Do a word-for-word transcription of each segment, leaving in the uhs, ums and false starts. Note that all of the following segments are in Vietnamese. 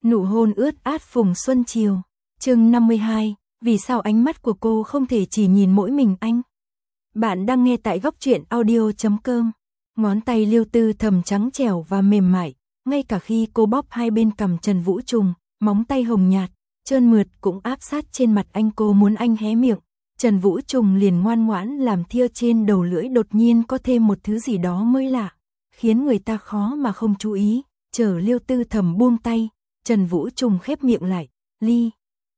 Nụ hôn ướt át phùng xuân chiều. Chương năm mươi hai, vì sao ánh mắt của cô không thể chỉ nhìn mỗi mình anh? Bạn đang nghe tại góc truyện audio chấm com. Ngón tay Liêu Tư Thầm trắng trẻo và mềm mại, ngay cả khi cô bóp hai bên cằm Trần Vũ Trùng, móng tay hồng nhạt, trơn mượt cũng áp sát trên mặt anh. Cô muốn anh hé miệng, Trần Vũ Trùng liền ngoan ngoãn làm thưa. Trên đầu lưỡi đột nhiên có thêm một thứ gì đó mới lạ, khiến người ta khó mà không chú ý. Chờ Liêu Tư Thầm buông tay, Trần Vũ Trùng khép miệng lại, ly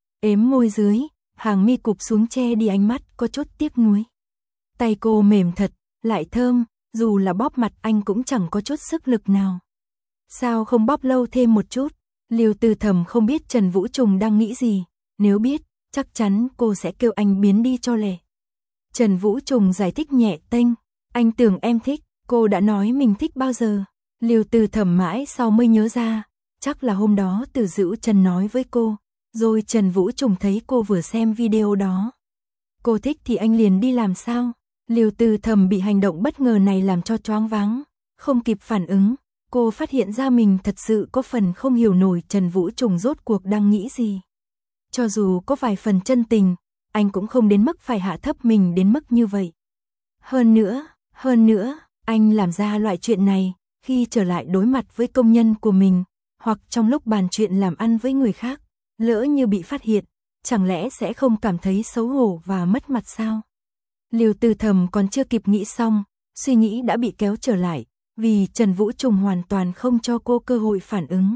ếm môi dưới, hàng mi cụp xuống che đi ánh mắt có chút tiếc nuối. Tay cô mềm thật, lại thơm, dù là bóp mặt anh cũng chẳng có chút sức lực nào. Sao không bóp lâu thêm một chút? Liêu Tư Thầm không biết Trần Vũ Trùng đang nghĩ gì, nếu biết, chắc chắn cô sẽ kêu anh biến đi cho lẹ. Trần Vũ Trùng giải thích nhẹ tênh, anh tưởng em thích, cô đã nói mình thích bao giờ? Liêu Tư Thầm mãi sau mới nhớ ra, chắc là hôm đó Từ Dữu Trần nói với cô, rồi Trần Vũ Trùng thấy cô vừa xem video đó. Cô thích thì anh liền đi làm sao? Liêu Tư Thầm bị hành động bất ngờ này làm cho choáng váng, không kịp phản ứng. Cô phát hiện ra mình thật sự có phần không hiểu nổi Trần Vũ Trùng rốt cuộc đang nghĩ gì. Cho dù có vài phần chân tình, anh cũng không đến mức phải hạ thấp mình đến mức như vậy. Hơn nữa, hơn nữa, anh làm ra loại chuyện này, khi trở lại đối mặt với công nhân của mình, hoặc trong lúc bàn chuyện làm ăn với người khác, lỡ như bị phát hiện, chẳng lẽ sẽ không cảm thấy xấu hổ và mất mặt sao? Liêu Tư Thầm còn chưa kịp nghĩ xong, suy nghĩ đã bị kéo trở lại, vì Trần Vũ Trùng hoàn toàn không cho cô cơ hội phản ứng.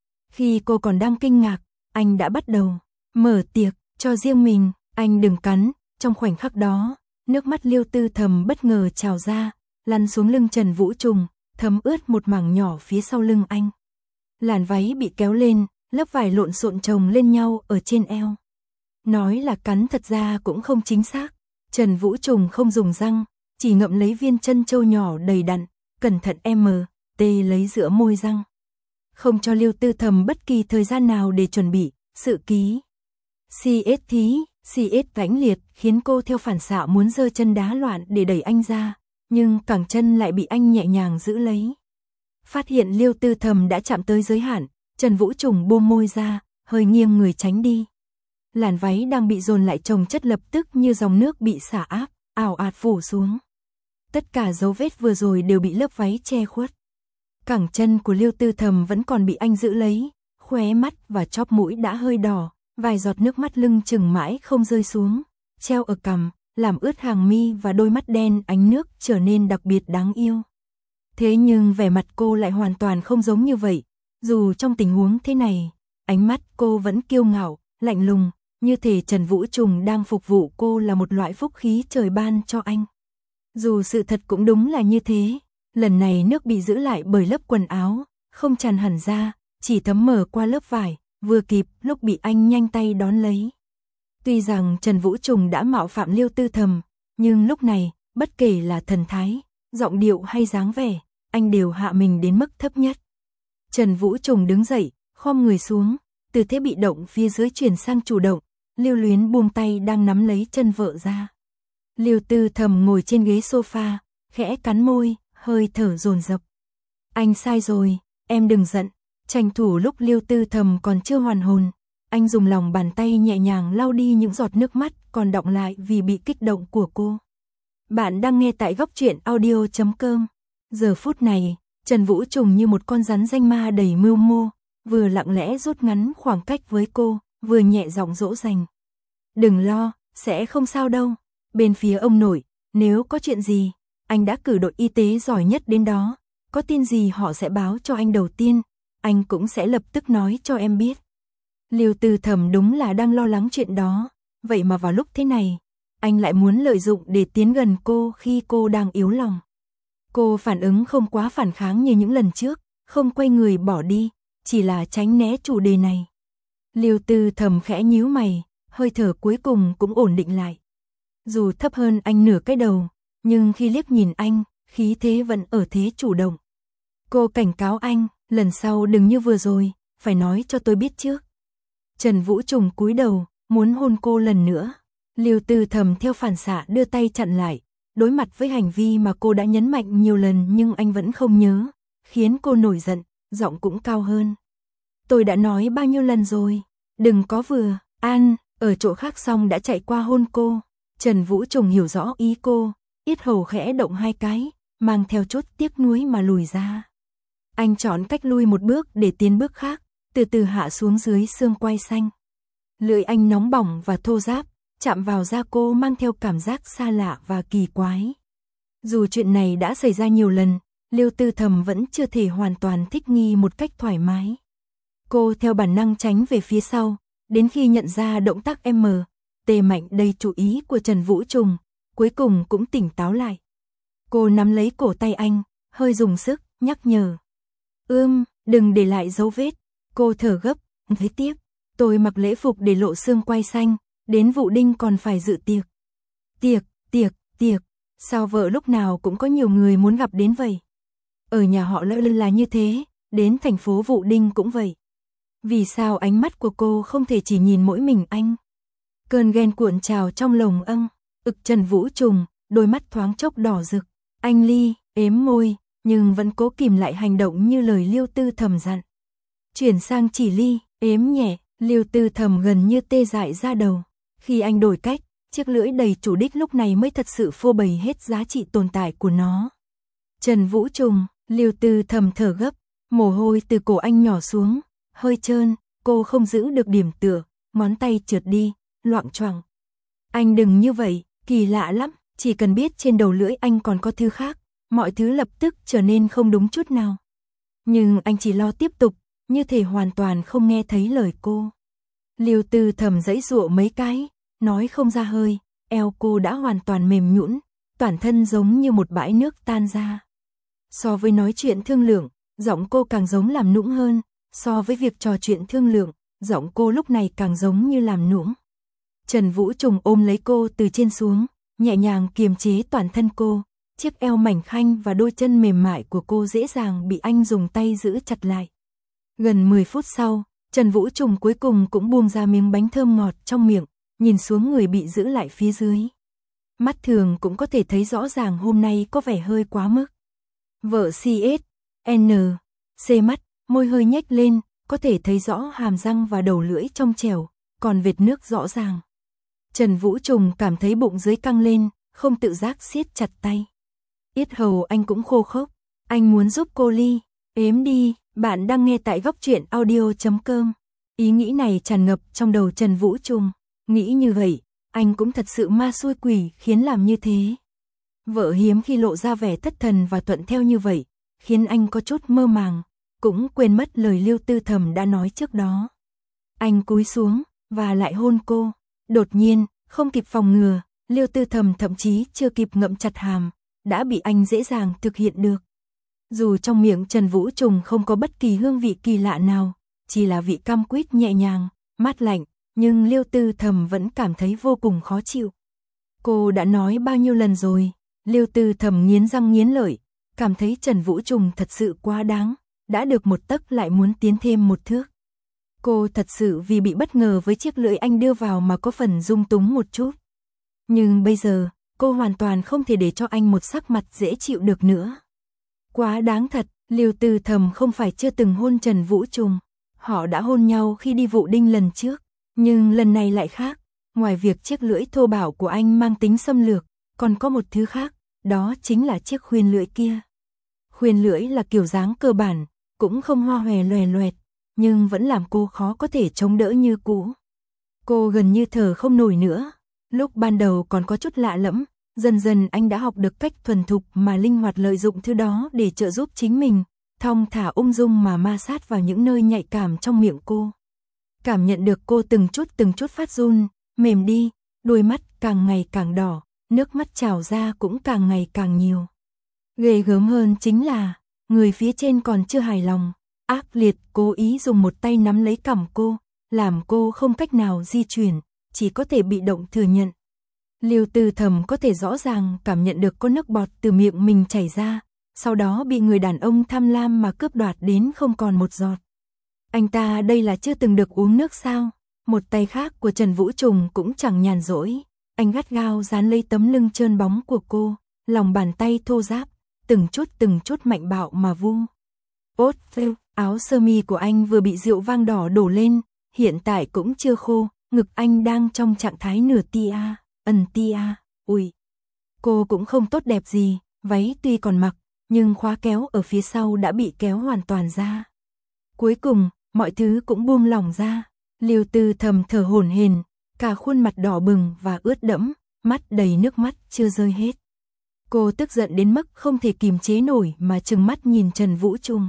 Khi cô còn đang kinh ngạc, anh đã bắt đầu mở tiệc cho riêng mình. Anh đừng cắn. Trong khoảnh khắc đó, nước mắt Liêu Tư Thầm bất ngờ trào ra, lăn xuống lưng Trần Vũ Trùng, thấm ướt một mảng nhỏ phía sau lưng anh. Làn váy bị kéo lên, lớp vải lộn xộn chồng lên nhau ở trên eo. Nói là cắn thật ra cũng không chính xác. Trần Vũ Trùng không dùng răng, chỉ ngậm lấy viên chân châu nhỏ đầy đặn, cẩn thận em tê lấy giữa môi răng. Không cho Liêu Tư Thầm bất kỳ thời gian nào để chuẩn bị, sự ký. xê ét thí, xê ét mãnh liệt khiến cô theo phản xạ muốn giơ chân đá loạn để đẩy anh ra, nhưng cẳng chân lại bị anh nhẹ nhàng giữ lấy. Phát hiện Liêu Tư Thầm đã chạm tới giới hạn, Trần Vũ Trùng buông môi ra, hơi nghiêng người tránh đi. Làn váy đang bị dồn lại chồng chất lập tức như dòng nước bị xả áp, ào ạt phủ xuống. Tất cả dấu vết vừa rồi đều bị lớp váy che khuất. Cẳng chân của Liêu Tư Thầm vẫn còn bị anh giữ lấy, khóe mắt và chóp mũi đã hơi đỏ, vài giọt nước mắt lưng chừng mãi không rơi xuống, treo ở cằm, làm ướt hàng mi và đôi mắt đen ánh nước trở nên đặc biệt đáng yêu. Thế nhưng vẻ mặt cô lại hoàn toàn không giống như vậy, dù trong tình huống thế này, ánh mắt cô vẫn kiêu ngạo, lạnh lùng, như thể Trần Vũ Trùng đang phục vụ cô là một loại phúc khí trời ban cho anh. Dù sự thật cũng đúng là như thế, lần này nước bị giữ lại bởi lớp quần áo, không tràn hẳn ra, chỉ thấm mở qua lớp vải, vừa kịp lúc bị anh nhanh tay đón lấy. Tuy rằng Trần Vũ Trùng đã mạo phạm Liêu Tư Thầm, nhưng lúc này, bất kể là thần thái, giọng điệu hay dáng vẻ, anh đều hạ mình đến mức thấp nhất. Trần Vũ Trùng đứng dậy, khom người xuống, từ thế bị động phía dưới chuyển sang chủ động, Lưu Luyến buông tay đang nắm lấy chân vợ ra. Liêu Tư Thầm ngồi trên ghế sofa, khẽ cắn môi, hơi thở dồn dập. Anh sai rồi, em đừng giận. Tranh thủ lúc Liêu Tư Thầm còn chưa hoàn hồn, anh dùng lòng bàn tay nhẹ nhàng lau đi những giọt nước mắt còn đọng lại vì bị kích động của cô. Bạn đang nghe tại góc truyện audio chấm com. Giờ phút này, Trần Vũ Trùng như một con rắn danh ma đầy mưu mô, vừa lặng lẽ rút ngắn khoảng cách với cô, vừa nhẹ giọng dỗ dành. Đừng lo, sẽ không sao đâu. Bên phía ông nội, nếu có chuyện gì, anh đã cử đội y tế giỏi nhất đến đó, có tin gì họ sẽ báo cho anh đầu tiên, anh cũng sẽ lập tức nói cho em biết. Liêu Tư Thầm đúng là đang lo lắng chuyện đó, vậy mà vào lúc thế này, anh lại muốn lợi dụng để tiến gần cô khi cô đang yếu lòng. Cô phản ứng không quá phản kháng như những lần trước, không quay người bỏ đi, chỉ là tránh né chủ đề này. Liêu Tư Thầm khẽ nhíu mày, hơi thở cuối cùng cũng ổn định lại. Dù thấp hơn anh nửa cái đầu, nhưng khi liếc nhìn anh, khí thế vẫn ở thế chủ động. Cô cảnh cáo anh, lần sau đừng như vừa rồi, phải nói cho tôi biết trước. Trần Vũ Trùng cúi đầu, muốn hôn cô lần nữa. Liêu Tư Thầm theo phản xạ đưa tay chặn lại, đối mặt với hành vi mà cô đã nhấn mạnh nhiều lần nhưng anh vẫn không nhớ, khiến cô nổi giận, giọng cũng cao hơn. tôi đã nói bao nhiêu lần rồi, đừng có vừa, An, ở chỗ khác xong đã chạy qua hôn cô. Trần Vũ Trùng hiểu rõ ý cô, yết hầu khẽ động hai cái, mang theo chút tiếc nuối mà lùi ra. Anh chọn cách lui một bước để tiến bước khác, từ từ hạ xuống dưới xương quai xanh. Lưỡi anh nóng bỏng và thô ráp, chạm vào da cô mang theo cảm giác xa lạ và kỳ quái. Dù chuyện này đã xảy ra nhiều lần, Lưu Tư Thầm vẫn chưa thể hoàn toàn thích nghi một cách thoải mái. Cô theo bản năng tránh về phía sau, đến khi nhận ra động tác M, T mạnh đầy chú ý của Trần Vũ Trùng, cuối cùng cũng tỉnh táo lại. Cô nắm lấy cổ tay anh, hơi dùng sức, nhắc nhở. Ưm, đừng để lại dấu vết. Cô thở gấp, thấy tiếp. Tôi mặc lễ phục để lộ xương quai xanh, đến Vụ Đinh còn phải dự tiệc. Tiệc, tiệc, tiệc, sao vợ lúc nào cũng có nhiều người muốn gặp đến vậy? Ở nhà họ Lỡ là như thế, đến thành phố Vụ Đinh cũng vậy. Vì sao ánh mắt của cô không thể chỉ nhìn mỗi mình anh? Cơn ghen cuộn trào trong lồng âng, ực Trần Vũ Trùng, đôi mắt thoáng chốc đỏ rực. Anh Ly, ếm môi, nhưng vẫn cố kìm lại hành động như lời Lưu Tư Thầm dặn. Chuyển sang chỉ Ly, ếm nhẹ, Lưu Tư Thầm gần như tê dại ra đầu. Khi anh đổi cách, chiếc lưỡi đầy chủ đích lúc này mới thật sự phô bày hết giá trị tồn tại của nó. Trần Vũ Trùng, Lưu Tư Thầm thở gấp, mồ hôi từ cổ anh nhỏ xuống, hơi trơn, cô không giữ được điểm tựa, ngón tay trượt đi, loạng choạng. Anh đừng như vậy, kỳ lạ lắm, chỉ cần biết trên đầu lưỡi anh còn có thứ khác, mọi thứ lập tức trở nên không đúng chút nào. Nhưng anh chỉ lo tiếp tục, như thể hoàn toàn không nghe thấy lời cô. Lưu Tư Thầm giãy giụa mấy cái, nói không ra hơi, eo cô đã hoàn toàn mềm nhũn, toàn thân giống như một bãi nước tan ra. So với nói chuyện thương lượng, giọng cô càng giống làm nũng hơn, so với việc trò chuyện thương lượng, giọng cô lúc này càng giống như làm nũng. Trần Vũ Trùng ôm lấy cô từ trên xuống, nhẹ nhàng kiềm chế toàn thân cô, chiếc eo mảnh khanh và đôi chân mềm mại của cô dễ dàng bị anh dùng tay giữ chặt lại. Gần mười phút sau, Trần Vũ Trùng cuối cùng cũng buông ra miếng bánh thơm ngọt trong miệng, nhìn xuống người bị giữ lại phía dưới. Mắt thường cũng có thể thấy rõ ràng hôm nay có vẻ hơi quá mức. Vợ xê ét, N, C mắt, môi hơi nhếch lên, có thể thấy rõ hàm răng và đầu lưỡi trong trẻo, còn vệt nước rõ ràng. Trần Vũ Trùng cảm thấy bụng dưới căng lên, không tự giác siết chặt tay. Yết hầu anh cũng khô khốc, anh muốn giúp cô Ly, ếm đi. Bạn đang nghe tại góc truyện audio chấm com. Ý nghĩ này tràn ngập trong đầu Trần Vũ Trùng, nghĩ như vậy, anh cũng thật sự ma xui quỷ khiến làm như thế. Vợ hiếm khi lộ ra vẻ thất thần và thuận theo như vậy, khiến anh có chút mơ màng, cũng quên mất lời Lưu Tư Thầm đã nói trước đó. Anh cúi xuống, và lại hôn cô. Đột nhiên, không kịp phòng ngừa, Lưu Tư Thầm thậm chí chưa kịp ngậm chặt hàm, đã bị anh dễ dàng thực hiện được. Dù trong miệng Trần Vũ Trùng không có bất kỳ hương vị kỳ lạ nào, chỉ là vị cam quýt nhẹ nhàng, mát lạnh, nhưng Lưu Tư Thầm vẫn cảm thấy vô cùng khó chịu. Cô đã nói bao nhiêu lần rồi, Lưu Tư Thầm nghiến răng nghiến lợi, cảm thấy Trần Vũ Trùng thật sự quá đáng, đã được một tấc lại muốn tiến thêm một thước. Cô thật sự vì bị bất ngờ với chiếc lưỡi anh đưa vào mà có phần rung túng một chút. Nhưng bây giờ, cô hoàn toàn không thể để cho anh một sắc mặt dễ chịu được nữa. Quá đáng thật, Lưu Tư Thầm không phải chưa từng hôn Trần Vũ Trùng. Họ đã hôn nhau khi đi Vụ Đinh lần trước, nhưng lần này lại khác. Ngoài việc chiếc lưỡi thô bạo của anh mang tính xâm lược, còn có một thứ khác, đó chính là chiếc khuyên lưỡi kia. Khuyên lưỡi là kiểu dáng cơ bản, cũng không hoa hòe loè loẹt, nhưng vẫn làm cô khó có thể chống đỡ như cũ. Cô gần như thở không nổi nữa. Lúc ban đầu còn có chút lạ lẫm, dần dần anh đã học được cách thuần thục mà linh hoạt lợi dụng thứ đó để trợ giúp chính mình, thong thả ung dung mà ma sát vào những nơi nhạy cảm trong miệng cô. Cảm nhận được cô từng chút từng chút phát run, mềm đi, đôi mắt càng ngày càng đỏ, nước mắt trào ra cũng càng ngày càng nhiều. Ghê gớm hơn chính là, người phía trên còn chưa hài lòng, ác liệt cố ý dùng một tay nắm lấy cằm cô, làm cô không cách nào di chuyển, chỉ có thể bị động thừa nhận. Lưu Tư Thầm có thể rõ ràng cảm nhận được có nước bọt từ miệng mình chảy ra, sau đó bị người đàn ông tham lam mà cướp đoạt đến không còn một giọt. Anh ta đây là chưa từng được uống nước sao? Một tay khác của Trần Vũ Trùng cũng chẳng nhàn rỗi, anh gắt gao dán lấy tấm lưng trơn bóng của cô, lòng bàn tay thô ráp, từng chút từng chút mạnh bạo mà vu. Ốt phêu. Áo sơ mi của anh vừa bị rượu vang đỏ đổ lên, hiện tại cũng chưa khô, ngực anh đang trong trạng thái nửa tia, ẩn tia, ui. Cô cũng không tốt đẹp gì, váy tuy còn mặc, nhưng khóa kéo ở phía sau đã bị kéo hoàn toàn ra. Cuối cùng, mọi thứ cũng buông lỏng ra. Liêu Tư Thầm thở hổn hển, cả khuôn mặt đỏ bừng và ướt đẫm, mắt đầy nước mắt chưa rơi hết. Cô tức giận đến mức không thể kìm chế nổi mà trừng mắt nhìn Trần Vũ Trùng.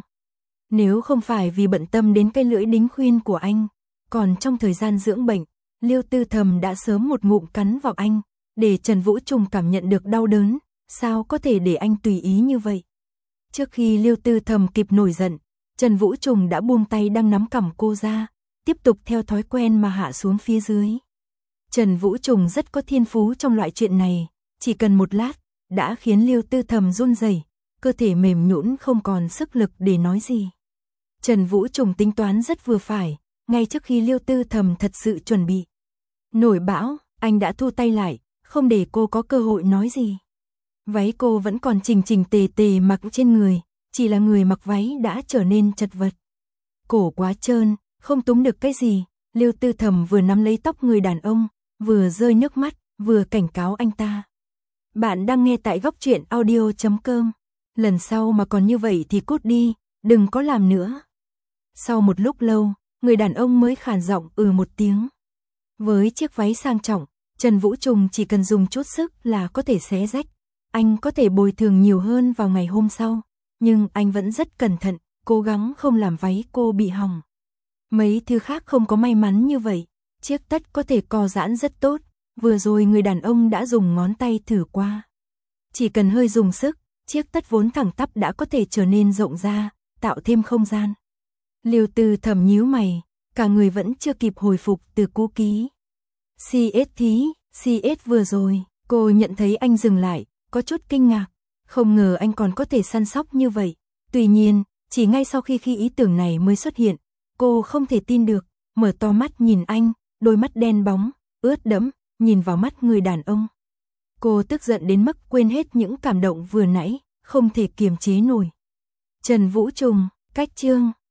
Nếu không phải vì bận tâm đến cái lưỡi đính khuyên của anh, còn trong thời gian dưỡng bệnh, Liêu Tư Thầm đã sớm một ngụm cắn vào anh, để Trần Vũ Trùng cảm nhận được đau đớn, sao có thể để anh tùy ý như vậy. Trước khi Liêu Tư Thầm kịp nổi giận, Trần Vũ Trùng đã buông tay đang nắm cằm cô ra, tiếp tục theo thói quen mà hạ xuống phía dưới. Trần Vũ Trùng rất có thiên phú trong loại chuyện này, chỉ cần một lát, đã khiến Liêu Tư Thầm run rẩy, cơ thể mềm nhũn không còn sức lực để nói gì. Trần Vũ Trùng tính toán rất vừa phải, ngay trước khi Liêu Tư Thầm thật sự chuẩn bị nổi bão, anh đã thu tay lại, không để cô có cơ hội nói gì. Váy cô vẫn còn chỉnh chỉnh tề tề mặc trên người, chỉ là người mặc váy đã trở nên chật vật. Cổ quá trơn, không túm được cái gì, Liêu Tư Thầm vừa nắm lấy tóc người đàn ông, vừa rơi nước mắt, vừa cảnh cáo anh ta. Bạn đang nghe tại góc truyện audio chấm com. Lần sau mà còn như vậy thì cút đi, đừng có làm nữa. Sau một lúc lâu, người đàn ông mới khàn giọng ừ một tiếng. Với chiếc váy sang trọng, Trần Vũ Trùng chỉ cần dùng chút sức là có thể xé rách. Anh có thể bồi thường nhiều hơn vào ngày hôm sau, nhưng anh vẫn rất cẩn thận, cố gắng không làm váy cô bị hỏng. Mấy thứ khác không có may mắn như vậy, chiếc tất có thể co giãn rất tốt, vừa rồi người đàn ông đã dùng ngón tay thử qua. Chỉ cần hơi dùng sức, chiếc tất vốn thẳng tắp đã có thể trở nên rộng ra, tạo thêm không gian. Liêu Tư Thầm nhíu mày, cả người vẫn chưa kịp hồi phục từ cú ký. xê ét thí, xê ét vừa rồi, cô nhận thấy anh dừng lại, có chút kinh ngạc, không ngờ anh còn có thể săn sóc như vậy. Tuy nhiên, chỉ ngay sau khi khi ý tưởng này mới xuất hiện, cô không thể tin được, mở to mắt nhìn anh, đôi mắt đen bóng, ướt đẫm, nhìn vào mắt người đàn ông. Cô tức giận đến mức quên hết những cảm động vừa nãy, không thể kiềm chế nổi. Trần Vũ Trùng, cách chương